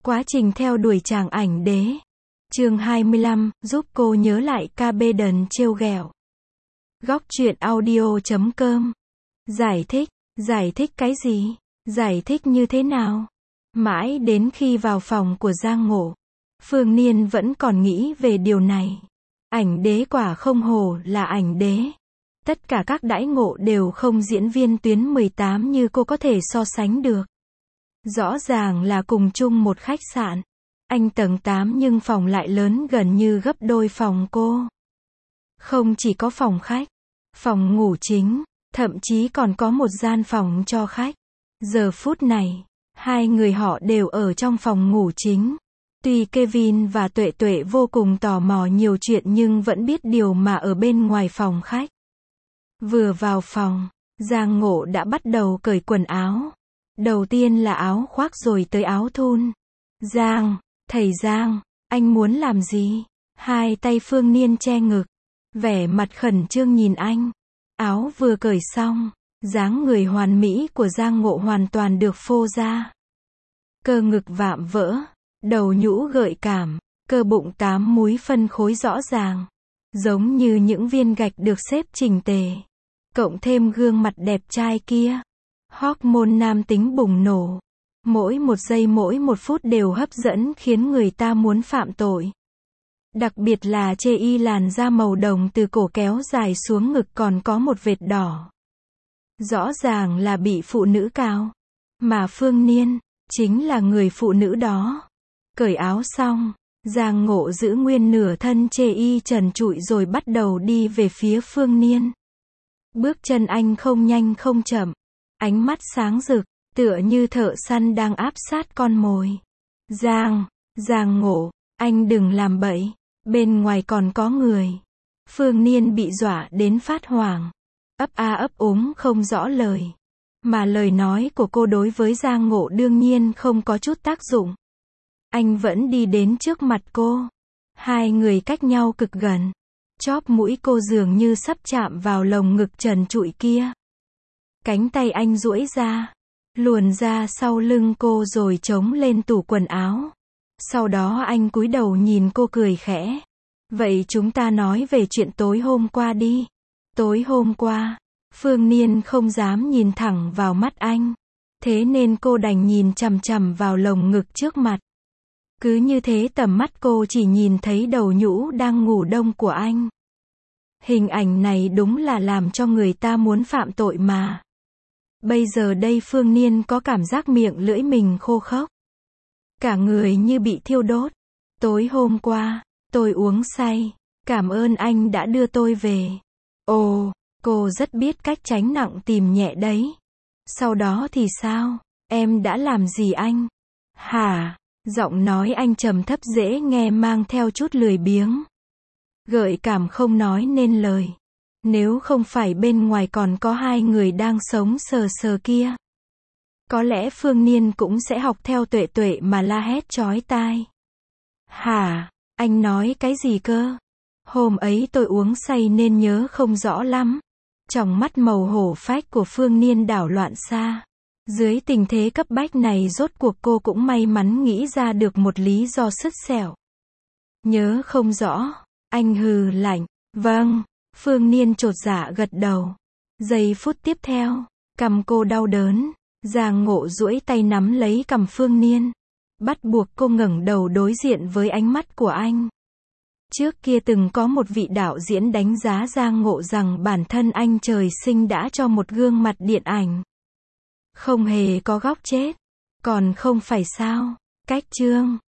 Quá trình theo đuổi chàng ảnh đế. Chương 25, giúp cô nhớ lại Cabeden trêu ghẹo. Góc truyện audio.com. Giải thích cái gì? Giải thích như thế nào? Mãi đến khi vào phòng của Giang Ngộ, Phương Niên vẫn còn nghĩ về điều này. Ảnh đế quả không hổ là ảnh đế. Tất cả các đãi ngộ đều không diễn viên tuyến 18 như cô có thể so sánh được. Rõ ràng là cùng chung một khách sạn. Anh tầng 8 nhưng phòng lại lớn gần như gấp đôi phòng cô. Không chỉ có phòng khách, phòng ngủ chính, thậm chí còn có một gian phòng cho khách. Giờ phút này, hai người họ đều ở trong phòng ngủ chính. Tuy Kevin và Tuệ Tuệ vô cùng tò mò nhiều chuyện nhưng vẫn biết điều mà ở bên ngoài phòng khách. Vừa vào phòng, Giang Ngộ đã bắt đầu cởi quần áo. Đầu tiên là áo khoác rồi tới áo thun. Thầy Giang, anh muốn làm gì? Hai tay Phương Niên che ngực, vẻ mặt khẩn trương nhìn anh. Áo vừa cởi xong, dáng người hoàn mỹ của Giang Ngộ hoàn toàn được phô ra. Cơ ngực vạm vỡ, đầu nhũ gợi cảm, cơ bụng 8 múi phân khối rõ ràng, giống như những viên gạch được xếp chỉnh tề. Cộng thêm gương mặt đẹp trai kia, hormone nam tính bùng nổ. Mỗi một giây mỗi một phút đều hấp dẫn khiến người ta muốn phạm tội. Đặc biệt là chê y làn da màu đồng từ cổ kéo dài xuống ngực còn có một vệt đỏ. Rõ ràng là bị phụ nữ cào. Mà Phương Niên, chính là người phụ nữ đó. Cởi áo xong, Giang Ngộ giữ nguyên nửa thân chê y trần trụi rồi bắt đầu đi về phía Phương Niên. Bước chân anh không nhanh không chậm. Ánh mắt sáng rực, tựa như thợ săn đang áp sát con mồi. Giang Ngộ, anh đừng làm bậy. Bên ngoài còn có người. Phương Niên bị dọa đến phát hoảng. Ấp a ấp úng không rõ lời. Mà lời nói của cô đối với Giang Ngộ đương nhiên không có chút tác dụng. Anh vẫn đi đến trước mặt cô. Hai người cách nhau cực gần. Chóp mũi cô dường như sắp chạm vào lồng ngực trần trụi kia. Cánh tay anh duỗi ra, luồn ra sau lưng cô rồi chống lên tủ quần áo. Sau đó anh cúi đầu nhìn cô cười khẽ. Vậy chúng ta nói về chuyện tối hôm qua đi. Tối hôm qua, Phương Niên không dám nhìn thẳng vào mắt anh. Thế nên cô đành nhìn chằm chằm vào lồng ngực trước mặt. Cứ như thế tầm mắt cô chỉ nhìn thấy đầu nhũ đang ngủ đông của anh. Hình ảnh này đúng là làm cho người ta muốn phạm tội mà. Bây giờ đây Phương Niên có cảm giác miệng lưỡi mình khô khốc. Cả người như bị thiêu đốt. Tối hôm qua, tôi uống say. Cảm ơn anh đã đưa tôi về. Ồ, cô rất biết cách tránh nặng tìm nhẹ đấy. Sau đó thì sao? Em đã làm gì anh? Hả? Giọng nói anh trầm thấp dễ nghe mang theo chút lười biếng. Gợi cảm không nói nên lời. Nếu không phải bên ngoài còn có hai người đang sống sờ sờ kia, có lẽ Phương Niên cũng sẽ học theo Tuệ Tuệ mà la hét chói tai. Hả? Anh nói cái gì cơ? Hôm ấy tôi uống say nên nhớ không rõ lắm. Tròng mắt màu hổ phách của Phương Niên đảo loạn xa. Dưới tình thế cấp bách này rốt cuộc cô cũng may mắn nghĩ ra được một lý do sứt sẻo. Nhớ không rõ. Anh hừ lạnh. Vâng. Phương Niên chột dạ gật đầu. Giây phút tiếp theo, cằm cô đau đớn. Giang Ngộ duỗi tay nắm lấy cằm Phương Niên. Bắt buộc cô ngẩng đầu đối diện với ánh mắt của anh. Trước kia từng có một vị đạo diễn đánh giá Giang Ngộ rằng bản thân anh trời sinh đã cho một gương mặt điện ảnh. Không hề có góc chết. Còn không phải sao? Cách chương.